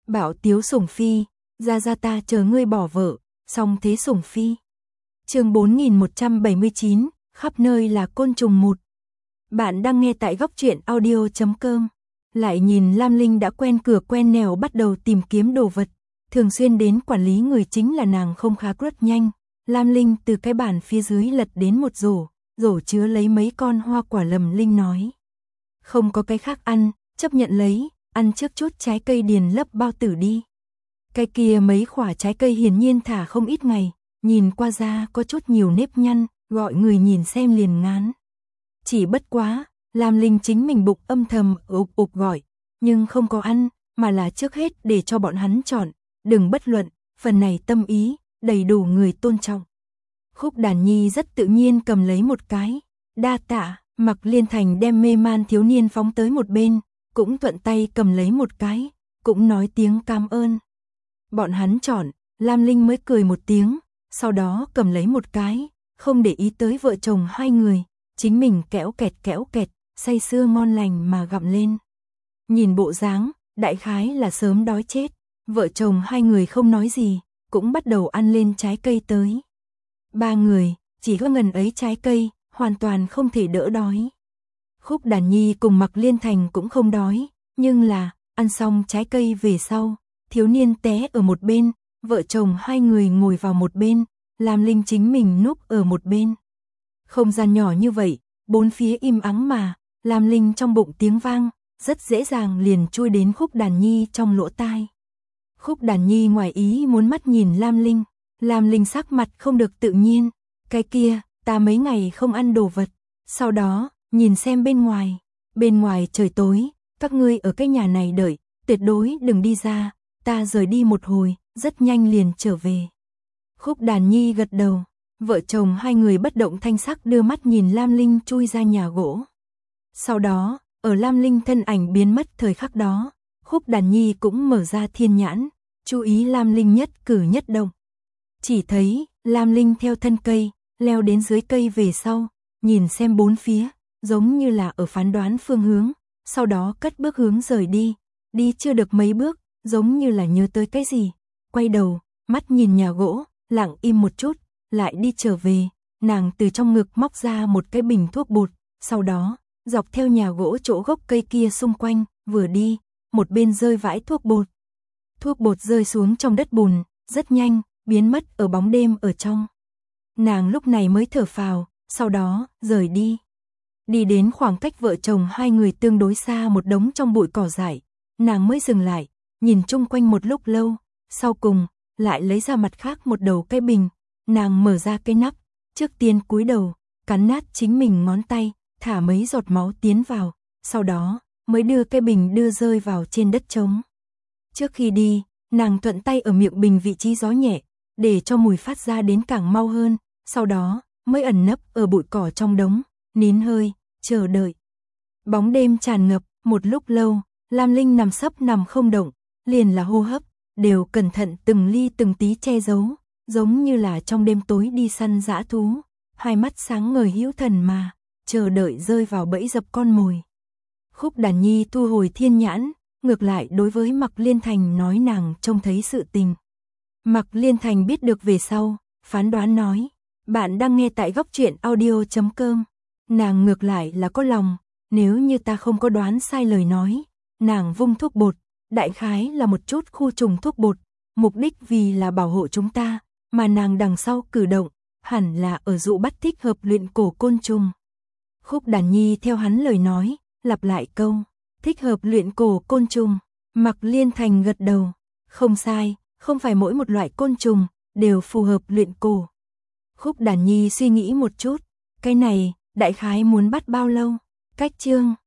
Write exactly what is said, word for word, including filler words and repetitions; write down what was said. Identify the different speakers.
Speaker 1: Bảo Tiếu Sủng Phi, ra ra ta chờ ngươi bỏ vợ, song thế Sủng Phi. Chương bốn nghìn một trăm bảy mươi chín, khắp nơi là côn trùng một. Bạn đang nghe tại góc truyện audio chấm com. Lại nhìn Lam Linh đã quen cửa quen nẻo bắt đầu tìm kiếm đồ vật, thường xuyên đến quản lý người chính là nàng không khá rất nhanh. Lam Linh từ cái bàn phía dưới lật đến một rổ, rổ chứa lấy mấy con hoa quả Lầm Linh nói. Không có cái khác ăn, chấp nhận lấy, ăn trước chút trái cây điền lấp bao tử đi. Cái kia mấy quả trái cây hiển nhiên thả không ít ngày, nhìn qua ra có chút nhiều nếp nhăn, gọi người nhìn xem liền ngán. Chỉ bất quá, Lam Linh chính mình bụng âm thầm ục ục gọi, nhưng không có ăn, mà là trước hết để cho bọn hắn chọn, đừng bất luận, phần này tâm ý, đầy đủ người tôn trọng. Khúc Đàn Nhi rất tự nhiên cầm lấy một cái, đa tạ, Mặc Liên Thành đem mê man thiếu niên phóng tới một bên, cũng thuận tay cầm lấy một cái, cũng nói tiếng cảm ơn. Bọn hắn chọn, Lam Linh mới cười một tiếng, sau đó cầm lấy một cái, không để ý tới vợ chồng hai người, chính mình kéo kẹt kéo kẹt, say sưa ngon lành mà gặm lên. Nhìn bộ dáng, đại khái là sớm đói chết, vợ chồng hai người không nói gì, cũng bắt đầu ăn lên trái cây tới. Ba người, chỉ có ngần ấy trái cây, hoàn toàn không thể đỡ đói. Khúc Đàn Nhi cùng Mặc Liên Thành cũng không đói, nhưng là, ăn xong trái cây về sau, thiếu niên té ở một bên, vợ chồng hai người ngồi vào một bên, Lam Linh chính mình núp ở một bên. Không gian nhỏ như vậy, bốn phía im ắng mà, Lam Linh trong bụng tiếng vang, rất dễ dàng liền chui đến Khúc Đàn Nhi trong lỗ tai. Khúc Đàn Nhi ngoài ý muốn mắt nhìn Lam Linh, Lam Linh sắc mặt không được tự nhiên, cái kia, ta mấy ngày không ăn đồ vật, sau đó, nhìn xem bên ngoài, bên ngoài trời tối, các ngươi ở cái nhà này đợi, tuyệt đối đừng đi ra, ta rời đi một hồi, rất nhanh liền trở về. Khúc Đàn Nhi gật đầu, vợ chồng hai người bất động thanh sắc đưa mắt nhìn Lam Linh chui ra nhà gỗ. Sau đó, ở Lam Linh thân ảnh biến mất thời khắc đó, Khúc Đàn Nhi cũng mở ra thiên nhãn, chú ý Lam Linh nhất cử nhất động. Chỉ thấy, Lam Linh theo thân cây, leo đến dưới cây về sau, nhìn xem bốn phía, giống như là ở phán đoán phương hướng, sau đó cất bước hướng rời đi, đi chưa được mấy bước, giống như là nhớ tới cái gì, quay đầu, mắt nhìn nhà gỗ, lặng im một chút, lại đi trở về, nàng từ trong ngực móc ra một cái bình thuốc bột, sau đó, dọc theo nhà gỗ chỗ gốc cây kia xung quanh, vừa đi, một bên rơi vãi thuốc bột. Thuốc bột rơi xuống trong đất bùn, rất nhanh, biến mất ở bóng đêm ở trong. Nàng lúc này mới thở phào, sau đó, rời đi. Đi đến khoảng cách vợ chồng hai người tương đối xa một đống trong bụi cỏ dại, nàng mới dừng lại, nhìn chung quanh một lúc lâu, sau cùng, lại lấy ra mặt khác một đầu cái bình, nàng mở ra cái nắp, trước tiên cúi đầu, cắn nát chính mình ngón tay, thả mấy giọt máu tiến vào, sau đó, mới đưa cái bình đưa rơi vào trên đất trống. Trước khi đi, nàng thuận tay ở miệng bình vị trí gió nhẹ, để cho mùi phát ra đến càng mau hơn, sau đó, mới ẩn nấp ở bụi cỏ trong đống, nín hơi, chờ đợi. Bóng đêm tràn ngập, một lúc lâu, Lam Linh nằm sấp nằm không động, liền là hô hấp, đều cẩn thận từng ly từng tí che giấu, giống như là trong đêm tối đi săn dã thú, hai mắt sáng ngời hữu thần mà, chờ đợi rơi vào bẫy dập con mồi. Khúc Đàn Nhi thu hồi thiên nhãn, ngược lại đối với Mặc Liên Thành nói nàng trông thấy sự tình. Mặc Liên Thành biết được về sau, phán đoán nói, bạn đang nghe tại góc truyện audio chấm com. Nàng ngược lại là có lòng, nếu như ta không có đoán sai lời nói, nàng vung thuốc bột, đại khái là một chút khu trùng thuốc bột, mục đích vì là bảo hộ chúng ta, mà nàng đằng sau cử động, hẳn là ở dụ bắt thích hợp luyện cổ côn trùng. Khúc Đàn Nhi theo hắn lời nói, lặp lại câu, thích hợp luyện cổ côn trùng, Mặc Liên Thành gật đầu, không sai, không phải mỗi một loại côn trùng, đều phù hợp luyện cổ. Khúc Đàn Nhi suy nghĩ một chút, cái này, đại khái muốn bắt bao lâu, cách chương.